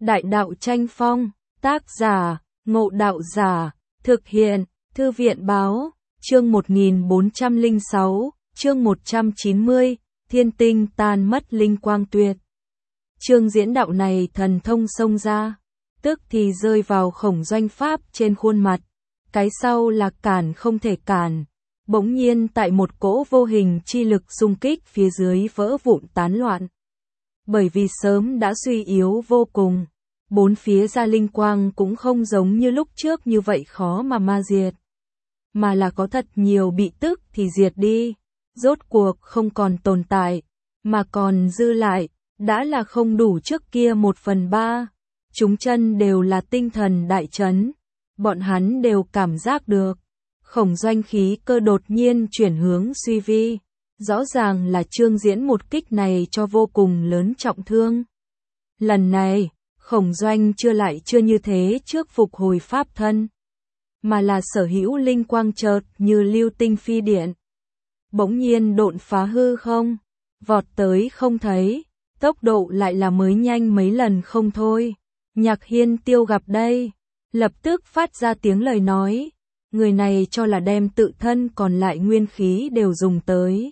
Đại đạo tranh phong, tác giả, Ngộ Đạo Giả, thực hiện, Thư viện báo, chương 1406, chương 190, thiên tinh tan mất linh quang tuyệt. Chương diễn đạo này thần thông xông ra, tức thì rơi vào Khổng Doanh pháp trên khuôn mặt, cái sau là cản không thể cản. Bỗng nhiên tại một cỗ vô hình chi lực xung kích phía dưới vỡ vụn tán loạn. Bởi vì sớm đã suy yếu vô cùng, bốn phía ra linh quang cũng không giống như lúc trước như vậy khó mà ma diệt. Mà là có thật nhiều bị tức thì diệt đi, rốt cuộc không còn tồn tại, mà còn dư lại, đã là không đủ trước kia 1/3. Chúng chân đều là tinh thần đại chấn, bọn hắn đều cảm giác được. Khổng Doanh khí cơ đột nhiên chuyển hướng suy vi, rõ ràng là Trương Diễn một kích này cho vô cùng lớn trọng thương. Lần này, Khổng Doanh chưa như thế trước phục hồi pháp thân, mà là sở hữu linh quang chợt như lưu tinh phi điện. Bỗng nhiên độn phá hư không, vọt tới không thấy, tốc độ lại là mới nhanh mấy lần không thôi. Nhạc Hiên Tiêu gặp đây, lập tức phát ra tiếng lời nói. Người này cho là đem tự thân còn lại nguyên khí đều dùng tới,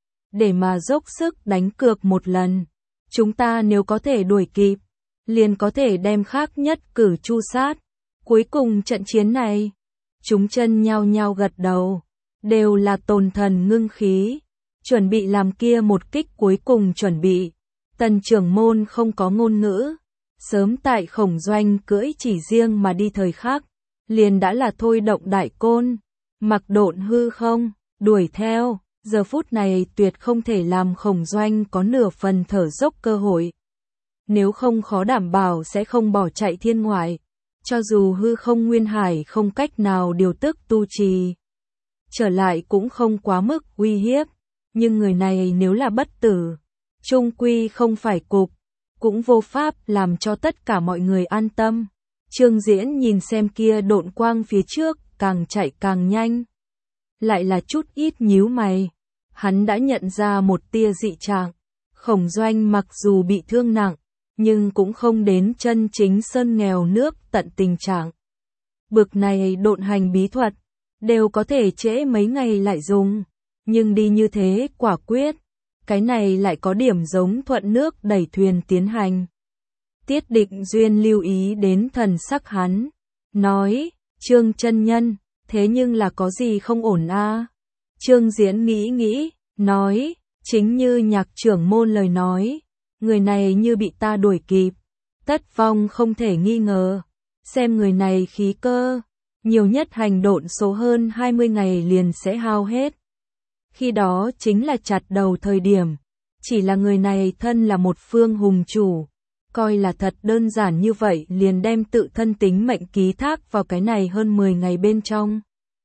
để mà dốc sức đánh cược một lần. Chúng ta nếu có thể đuổi kịp, liền có thể đem khác nhất cử chu sát. Cuối cùng trận chiến này, chúng chân nhao nhao gật đầu, đều là tồn thần ngưng khí, chuẩn bị làm kia một kích cuối cùng chuẩn bị. Tần trưởng môn không có ngôn ngữ, sớm tại Khổng Doanh cưỡi chỉ riêng mà đi thời khắc, liền đã là thôi động đại côn, mặc độn hư không, đuổi theo. Giờ phút này tuyệt không thể làm Khổng Doanh có nửa phần thở dốc cơ hội. Nếu không khó đảm bảo sẽ không bỏ chạy thiên ngoại, cho dù hư không nguyên hải không cách nào điều tức tu trì. Trở lại cũng không quá mức uy hiếp, nhưng người này nếu là bất tử, chung quy không phải cục, cũng vô pháp làm cho tất cả mọi người an tâm. Trương Diễn nhìn xem kia độn quang phía trước, càng chạy càng nhanh. Lại là chút ít nhíu mày. Hắn đã nhận ra một tia dị trạng. Khổng Doanh mặc dù bị thương nặng, nhưng cũng không đến chân chính sơn nghèo nước tận tình trạng. Bực này độn hành bí thuật, đều có thể trễ mấy ngày lại dùng. Nhưng đi như thế quả quyết, cái này lại có điểm giống thuận nước đẩy thuyền tiến hành. Tiết Định Duyên lưu ý đến thần sắc hắn, nói, Trương chân nhân, thế nhưng là có gì không ổn a? Trương Diễn nghĩ, nói, chính như Nhạc trưởng môn lời nói, người này như bị ta đuổi kịp, tất vong không thể nghi ngờ. Xem người này khí cơ, nhiều nhất hành độn số hơn 20 ngày liền sẽ hao hết. Khi đó chính là chặt đầu thời điểm, chỉ là người này thân là một phương hùng chủ. Coi là thật đơn giản như vậy liền đem tự thân tính mệnh ký thác vào cái này hơn 10 ngày bên trong.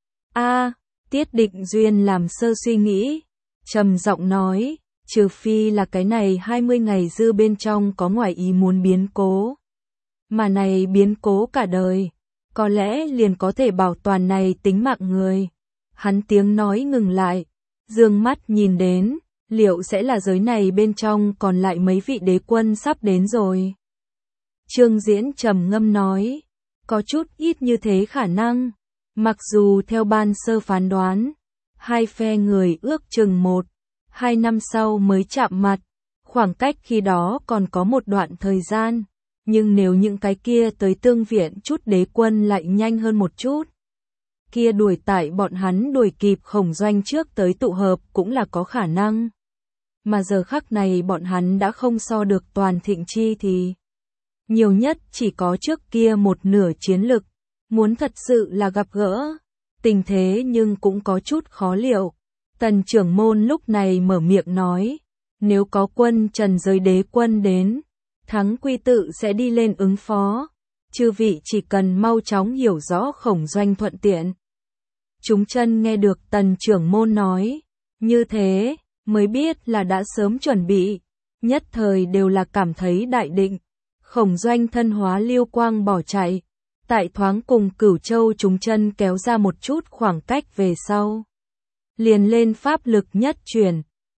Tiết Định Duyên làm sơ suy nghĩ, trầm giọng nói, trừ phi là cái này 20 ngày dư bên trong có ngoài ý muốn biến cố. Mà này biến cố cả đời, có lẽ liền có thể bảo toàn này tính mạng người. Hắn tiếng nói ngừng lại, dương mắt nhìn đến. Liệu sẽ là giới này bên trong còn lại mấy vị đế quân sắp đến rồi? Trương Diễn trầm ngâm nói, có chút ít như thế khả năng. Mặc dù theo ban sơ phán đoán, hai phe người ước chừng 1-2 năm sau mới chạm mặt, khoảng cách khi đó còn có một đoạn thời gian. Nhưng nếu những cái kia tới tương viện chút đế quân lại nhanh hơn một chút, kia đuổi tại bọn hắn đuổi kịp Khổng Doanh trước tới tụ hợp cũng là có khả năng. Mà giờ khắc này bọn hắn đã không so được toàn thịnh chi thì nhiều nhất chỉ có trước kia một nửa chiến lực. Muốn thật sự là gặp gỡ tình thế nhưng cũng có chút khó liệu. Tần trưởng môn lúc này mở miệng nói, nếu có quân Trần giới đế quân đến, Thắng Quy tự sẽ đi lên ứng phó. Chư vị chỉ cần mau chóng hiểu rõ Khổng Doanh thuận tiện. Chúng chân nghe được tần trưởng môn nói như thế, mới biết là đã sớm chuẩn bị, nhất thời đều là cảm thấy đại định. Khổng Doanh thân hóa lưu quang bỏ chạy, tại thoáng cùng Cửu Châu chúng chân kéo ra một chút khoảng cách về sau. Liền lên pháp lực nhất chuyển,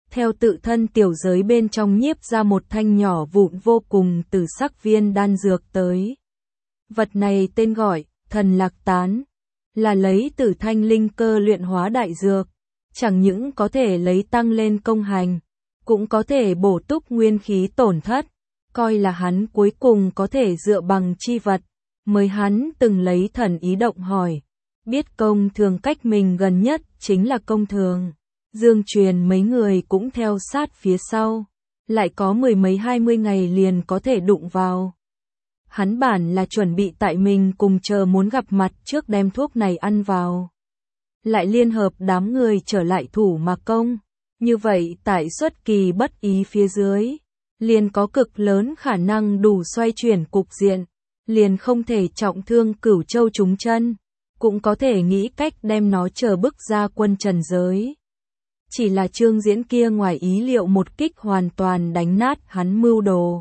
theo tự thân tiểu giới bên trong nhiếp ra một thanh nhỏ vụn vô cùng từ sắc viên đan dược tới. Vật này tên gọi, thần lạc tán, là lấy từ thanh linh cơ luyện hóa đại dược, chẳng những có thể lấy tăng lên công hành, cũng có thể bổ túc nguyên khí tổn thất, coi là hắn cuối cùng có thể dựa bằng chi vật, mới hắn từng lấy thần ý động hỏi, biết công thường cách mình gần nhất chính là công thường. Dương Truyền mấy người cũng theo sát phía sau, lại có 10 mấy 20 ngày liền có thể đụng vào. Hắn bản là chuẩn bị tại mình cùng chờ muốn gặp mặt trước đem thuốc này ăn vào. Lại liên hợp đám người trở lại thủ mà công, như vậy tại xuất kỳ bất ý phía dưới, liền có cực lớn khả năng đủ xoay chuyển cục diện, liền không thể trọng thương Cửu Châu chúng chân, cũng có thể nghĩ cách đem nó trở bức ra quân trần giới. Chỉ là Trương Diễn kia ngoài ý liệu một kích hoàn toàn đánh nát hắn mưu đồ.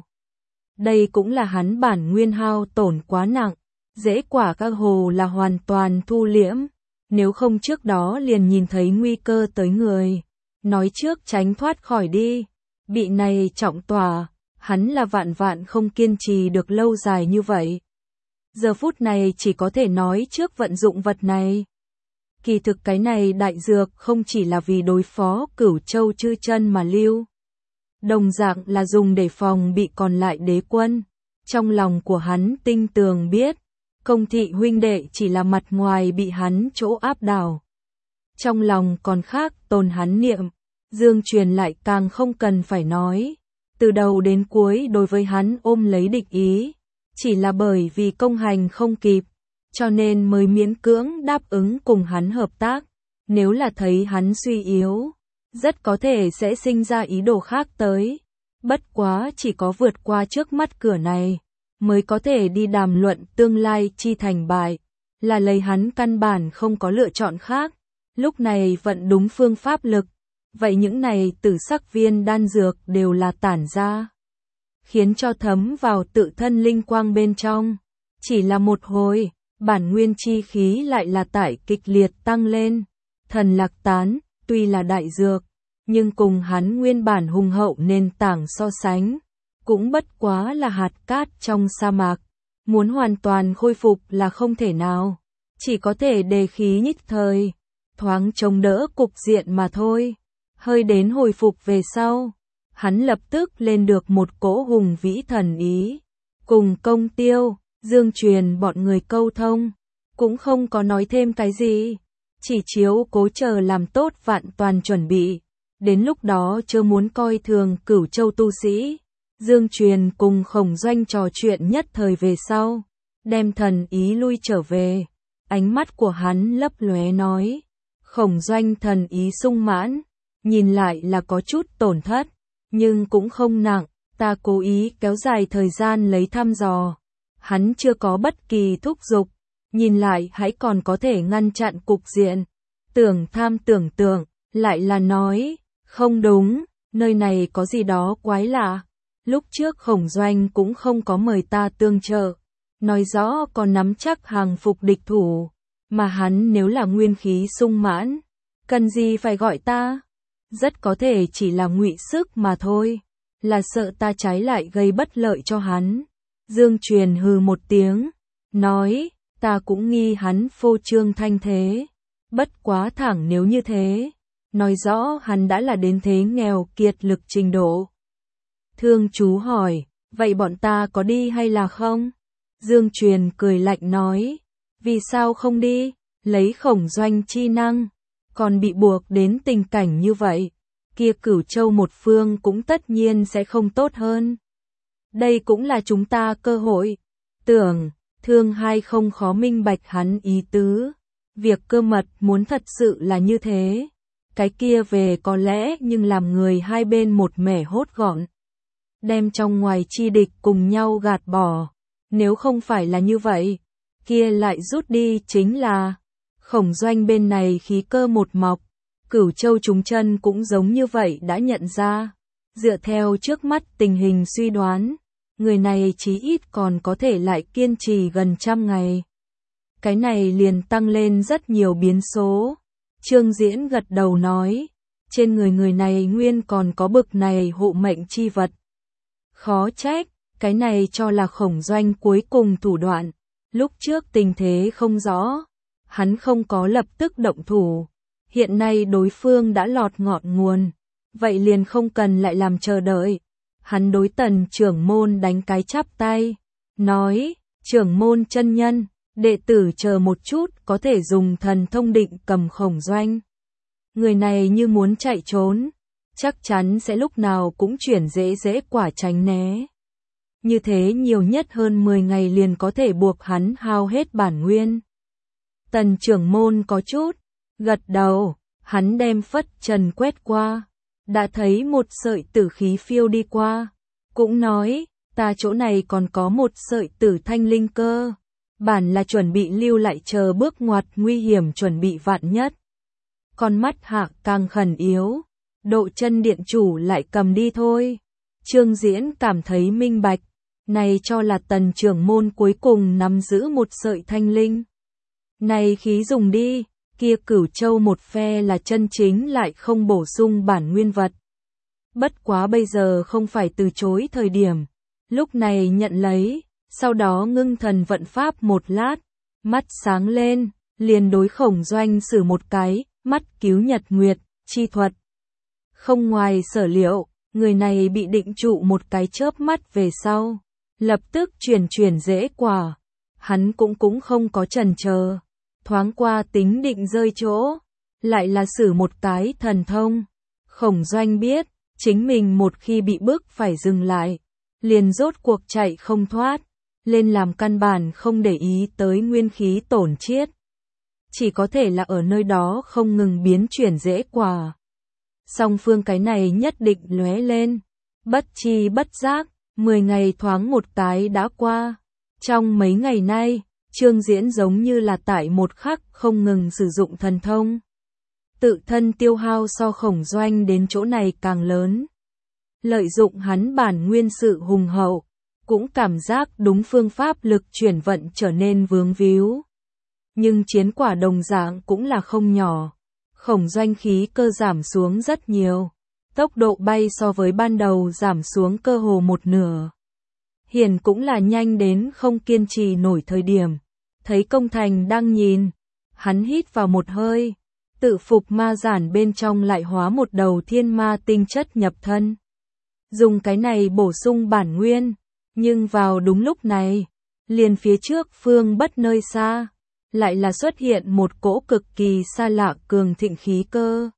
Đây cũng là hắn bản nguyên hao tổn quá nặng, dễ quả các hồ là hoàn toàn thu liễm, nếu không trước đó liền nhìn thấy nguy cơ tới người, nói trước tránh thoát khỏi đi, bị này trọng tòa, hắn là vạn vạn không kiên trì được lâu dài như vậy. Giờ phút này chỉ có thể nói trước vận dụng vật này. Kỳ thực cái này đại dược không chỉ là vì đối phó Cửu Châu chư chân mà lưu. Đồng dạng là dùng để phòng bị còn lại đế quân. Trong lòng của hắn tinh tường biết, Công Thị huynh đệ chỉ là mặt ngoài bị hắn chỗ áp đảo. Trong lòng còn khác tồn hắn niệm, Dương Truyền lại càng không cần phải nói. Từ đầu đến cuối đối với hắn ôm lấy địch ý, chỉ là bởi vì công hành không kịp, cho nên mới miễn cưỡng đáp ứng cùng hắn hợp tác. Nếu là thấy hắn suy yếu, rất có thể sẽ sinh ra ý đồ khác tới. Bất quá chỉ có vượt qua trước mắt cửa này, mới có thể đi đàm luận tương lai chi thành bại, là lấy hắn căn bản không có lựa chọn khác. Lúc này vận đúng phương pháp lực, vậy những này tử sắc viên đan dược đều là tản ra, khiến cho thấm vào tự thân linh quang bên trong. Chỉ là một hồi, bản nguyên chi khí lại là tải kịch liệt tăng lên. Thần lạc tán, tuy là đại dược, nhưng cùng hắn nguyên bản hùng hậu nền tảng so sánh, cũng bất quá là hạt cát trong sa mạc. Muốn hoàn toàn khôi phục là không thể nào, chỉ có thể đề khí nhất thời, thoáng chống đỡ cục diện mà thôi. Hơi đến hồi phục về sau, hắn lập tức lên được một cỗ hùng vĩ thần ý, cùng Công Tiêu, Dương Truyền bọn người câu thông, cũng không có nói thêm cái gì, chỉ chiếu cố chờ làm tốt vạn toàn chuẩn bị, đến lúc đó chớ muốn coi thường Cửu Châu tu sĩ. Dương Truyền cùng Khổng Doanh trò chuyện nhất thời về sau, đem thần ý lui trở về, ánh mắt của hắn lấp lóe nói, Khổng Doanh thần ý sung mãn, nhìn lại là có chút tổn thất, nhưng cũng không nặng, ta cố ý kéo dài thời gian lấy thăm dò. Hắn chưa có bất kỳ thúc giục, nhìn lại hãy còn có thể ngăn chặn cục diện. Tưởng tham tưởng tượng, lại là nói, không đúng, nơi này có gì đó quái lạ. Lúc trước Khổng Doanh cũng không có mời ta tương trợ, nói rõ còn nắm chắc hàng phục địch thủ, mà hắn nếu là nguyên khí sung mãn, cần gì phải gọi ta? Rất có thể chỉ là ngụy sức mà thôi, là sợ ta trái lại gây bất lợi cho hắn. Dương Truyền hừ một tiếng, nói, ta cũng nghi hắn phô trương thanh thế, bất quá thẳng nếu như thế, nói rõ hắn đã là đến thế nghèo kiệt lực trình độ. Thương chú hỏi, vậy bọn ta có đi hay là không? Dương Truyền cười lạnh nói, vì sao không đi, lấy Khổng Doanh chi năng, còn bị buộc đến tình cảnh như vậy, kia Cửu Châu một phương cũng tất nhiên sẽ không tốt hơn. Đây cũng là chúng ta cơ hội. Tưởng, Thương hai không khó minh bạch hắn ý tứ. Việc cơ mật muốn thật sự là như thế. Cái kia về có lẽ nhưng làm người hai bên một mẻ hốt gọn. Đem trong ngoài chi địch cùng nhau gạt bỏ. Nếu không phải là như vậy, kia lại rút đi chính là Khổng Doanh bên này khí cơ một mọc. Cửu Châu chúng chân cũng giống như vậy đã nhận ra. Dựa theo trước mắt tình hình suy đoán, người này chí ít còn có thể lại kiên trì gần 100 ngày. Cái này liền tăng lên rất nhiều biến số. Trương Diễn gật đầu nói, trên người người này nguyên còn có bực này hộ mệnh chi vật. Khó trách, cái này cho là Khổng Doanh cuối cùng thủ đoạn. Lúc trước tình thế không rõ, hắn không có lập tức động thủ. Hiện nay đối phương đã lọt ngọn nguồn, vậy liền không cần lại làm chờ đợi. Hắn đối Tần trưởng môn đánh cái chắp tay, nói, trưởng môn chân nhân, đệ tử chờ một chút có thể dùng thần thông định cầm Khổng Doanh. Người này như muốn chạy trốn, chắc chắn sẽ lúc nào cũng chuyển dễ quả tránh né. Như thế nhiều nhất hơn 10 ngày liền có thể buộc hắn hao hết bản nguyên. Tần trưởng môn có chút gật đầu, hắn đem phất trần quét qua, đã thấy một sợi tử khí phiêu đi qua, cũng nói, ta chỗ này còn có một sợi tử thanh linh cơ, bản là chuẩn bị lưu lại chờ bước ngoặt nguy hiểm chuẩn bị vạn nhất. Con mắt Hạ càng khẩn yếu, độ chân điện chủ lại cầm đi thôi. Trương Diễn cảm thấy minh bạch, này cho là Tần trưởng môn cuối cùng nắm giữ một sợi thanh linh. Này khí dùng đi, kia Cửu Châu một phe là chân chính lại không bổ sung bản nguyên vật. Bất quá bây giờ không phải từ chối thời điểm, lúc này nhận lấy, sau đó ngưng thần vận pháp một lát, mắt sáng lên, liền đối Khổng Doanh sử một cái, mắt cứu nhật nguyệt, chi thuật. Không ngoài sở liệu, người này bị định trụ một cái chớp mắt về sau, lập tức chuyển dễ quả, hắn cũng không có chần chờ, thoáng qua tính định rơi chỗ, lại là sử một cái thần thông. Khổng Doanh biết, chính mình một khi bị bức phải dừng lại, liền rốt cuộc chạy không thoát, lên làm căn bản không để ý tới nguyên khí tổn chiết. Chỉ có thể là ở nơi đó không ngừng biến chuyển dễ quả. Song phương cái này nhất định lóe lên, bất chi bất giác, 10 ngày thoáng một cái đã qua. Trong mấy ngày nay, Trương Diễn giống như là tại một khắc không ngừng sử dụng thần thông. Tự thân tiêu hao so Khổng Doanh đến chỗ này càng lớn. Lợi dụng hắn bản nguyên sự hùng hậu, cũng cảm giác đúng phương pháp lực chuyển vận trở nên vướng víu. Nhưng chiến quả đồng dạng cũng là không nhỏ. Khổng Doanh khí cơ giảm xuống rất nhiều. Tốc độ bay so với ban đầu giảm xuống cơ hồ một nửa. Hiển cũng là nhanh đến không kiên trì nổi thời điểm. Thấy công thành đang nhìn, hắn hít vào một hơi, tự phục ma giản bên trong lại hóa một đầu thiên ma tinh chất nhập thân. Dùng cái này bổ sung bản nguyên, nhưng vào đúng lúc này, liền phía trước phương bất nơi xa, lại là xuất hiện một cỗ cực kỳ xa lạ cường thịnh khí cơ.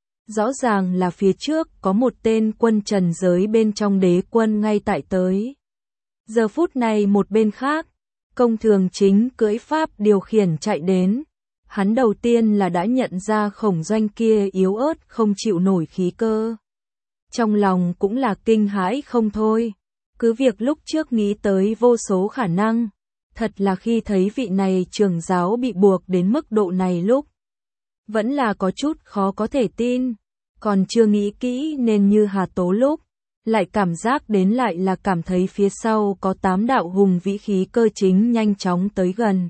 Rõ ràng là phía trước có một tên quân trần giới bên trong đế quân ngay tại tới. Giờ phút này một bên khác, Công Thường Chính cưỡi pháp điều khiển chạy đến. Hắn đầu tiên là đã nhận ra Khổng Doanh kia yếu ớt không chịu nổi khí cơ. Trong lòng cũng là kinh hãi không thôi. Cứ việc lúc trước nghĩ tới vô số khả năng. Thật là khi thấy vị này trưởng giáo bị buộc đến mức độ này lúc. Vẫn là có chút khó có thể tin. Còn chưa nghĩ kỹ nên như Hà Tố lúc. Lại cảm giác đến lại là cảm thấy phía sau có 8 đạo hùng vĩ khí cơ chính nhanh chóng tới gần.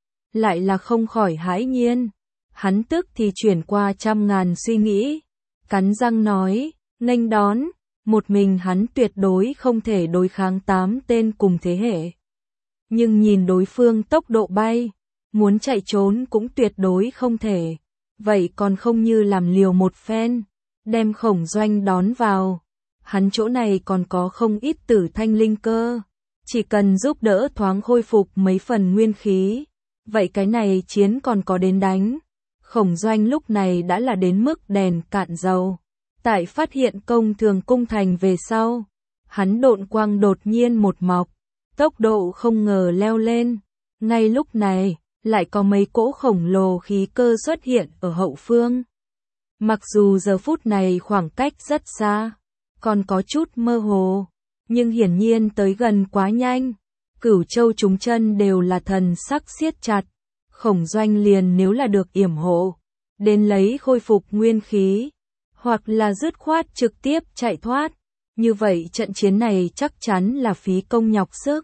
Lại là không khỏi hãi nhiên. Hắn tức thì chuyển qua trăm ngàn suy nghĩ. Cắn răng nói, nghênh đón, một mình hắn tuyệt đối không thể đối kháng 8 tên cùng thế hệ. Nhưng nhìn đối phương tốc độ bay, muốn chạy trốn cũng tuyệt đối không thể. Vậy còn không như làm liều một phen, đem Khổng Doanh đón vào. Hắn chỗ này còn có không ít tử thanh linh cơ. Chỉ cần giúp đỡ thoáng khôi phục mấy phần nguyên khí. Vậy cái này chiến còn có đến đánh. Khổng Doanh lúc này đã là đến mức đèn cạn dầu. Tại phát hiện Công Thường cung thành về sau, hắn độn quang đột nhiên một mọc, tốc độ không ngờ leo lên. Ngay lúc này, lại có mấy cỗ khổng lồ khí cơ xuất hiện ở hậu phương. Mặc dù giờ phút này khoảng cách rất xa, còn có chút mơ hồ, nhưng hiển nhiên tới gần quá nhanh. Cửu Châu chúng chân đều là thần sắc siết chặt. Khổng Doanh liền nếu là được yểm hộ, đến lấy khôi phục nguyên khí, hoặc là dứt khoát trực tiếp chạy thoát. Như vậy trận chiến này chắc chắn là phí công nhọc sức.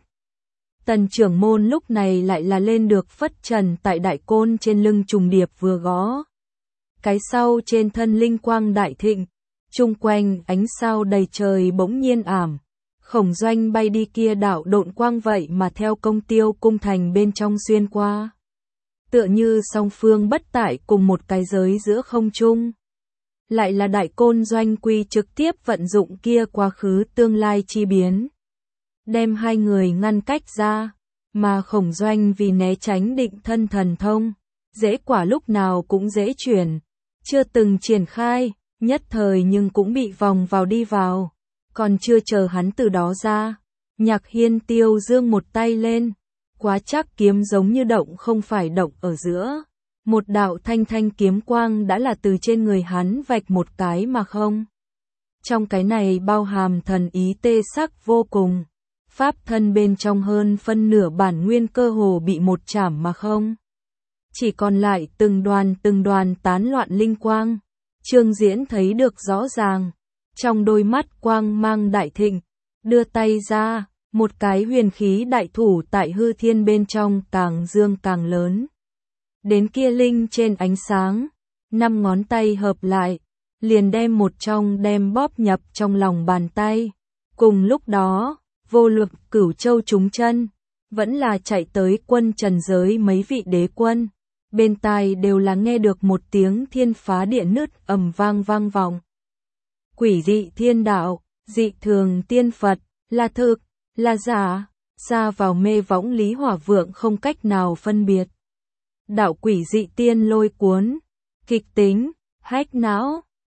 Tần trưởng môn lúc này lại là lên được phất trần tại đại côn trên lưng trùng điệp vừa gõ. cái sau trên thân linh quang đại thịnh, chung quanh ánh sao đầy trời bỗng nhiên ảm. Khổng Doanh bay đi kia đạo độn quang vậy mà theo Công Tiêu cung thành bên trong xuyên qua. Tựa như song phương bất tại cùng một cái giới giữa không trung. Lại là Đại Côn Doanh Quy trực tiếp vận dụng kia quá khứ tương lai chi biến. Đem hai người ngăn cách ra, mà Khổng Doanh vì né tránh định thân thần thông, dễ quả lúc nào cũng dễ chuyển, chưa từng triển khai, nhất thời nhưng cũng bị vòng vào đi vào. Còn chưa chờ hắn từ đó ra, Nhạc Hiên Tiêu dương một tay lên, quá chắc kiếm giống như động không phải động ở giữa. Một đạo thanh thanh kiếm quang đã là từ trên người hắn vạch một cái mà không. Trong cái này bao hàm thần ý tê sắc vô cùng. Pháp thân bên trong hơn phân nửa bản nguyên cơ hồ bị một chảm mà không. Chỉ còn lại từng đoàn tán loạn linh quang. Trương Diễn thấy được rõ ràng. Trong đôi mắt quang mang đại thịnh, đưa tay ra, một cái huyền khí đại thủ tại hư thiên bên trong càng dương càng lớn. Đến kia linh trên ánh sáng, 5 ngón tay hợp lại, liền đem một trong đem bóp nhập trong lòng bàn tay. Cùng lúc đó, vô lực Cửu Châu trúng chân, vẫn là chạy tới quân trần giới mấy vị đế quân. Bên tai đều là nghe được một tiếng thiên phá địa nứt ầm vang vang vọng. Quỷ dị thiên đạo, dị thường tiên Phật, là thực, là giả, xa vào mê võng Lý Hỏa Vượng không cách nào phân biệt. Đạo quỷ dị tiên lôi cuốn, kịch tính, hách não,